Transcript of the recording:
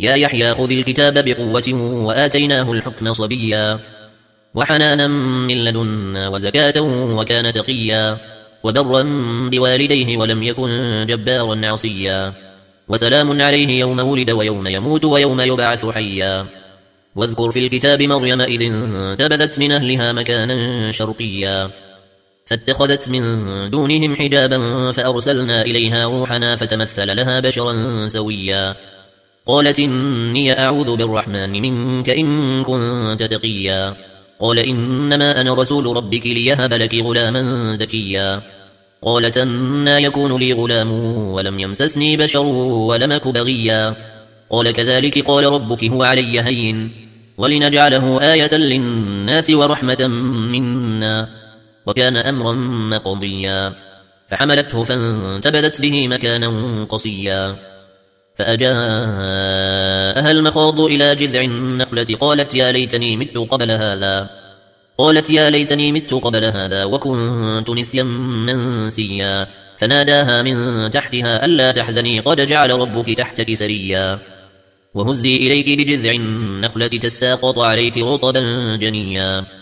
يا يحيى خذ الكتاب بقوة وآتيناه الحكم صبيا وحنانا من لدنا وزكاة وكان تقيا وبرا بوالديه ولم يكن جبارا عصيا وسلام عليه يوم ولد ويوم يموت ويوم يبعث حيا واذكر في الكتاب مريم إذ انتبذت من أهلها مكانا شرقيا فاتخذت من دونهم حجابا فأرسلنا إليها روحنا فتمثل لها بشرا سويا قالت إني أعوذ بالرحمن منك إن كنت تقيا قال إنما أنا رسول ربك ليهب لك غلاما زكيا قالت أنى يكون لي غلام ولم يمسسني بشر ولم أك بغيا قال كذلك قال ربك هو علي هين ولنجعله آية للناس ورحمة منا وكان أمرا مقضيا فحملته فانتبذت به مكانا قصيا فأجاءها المخاض إلى جذع النخلة قالت يا ليتني مت قبل هذا وكنت نسيا منسيا فناداها من تحتها ألا تحزني قد جعل ربك تحتك سريا وهزي إليك بجذع النخلة تساقط عليك رطبا جنيا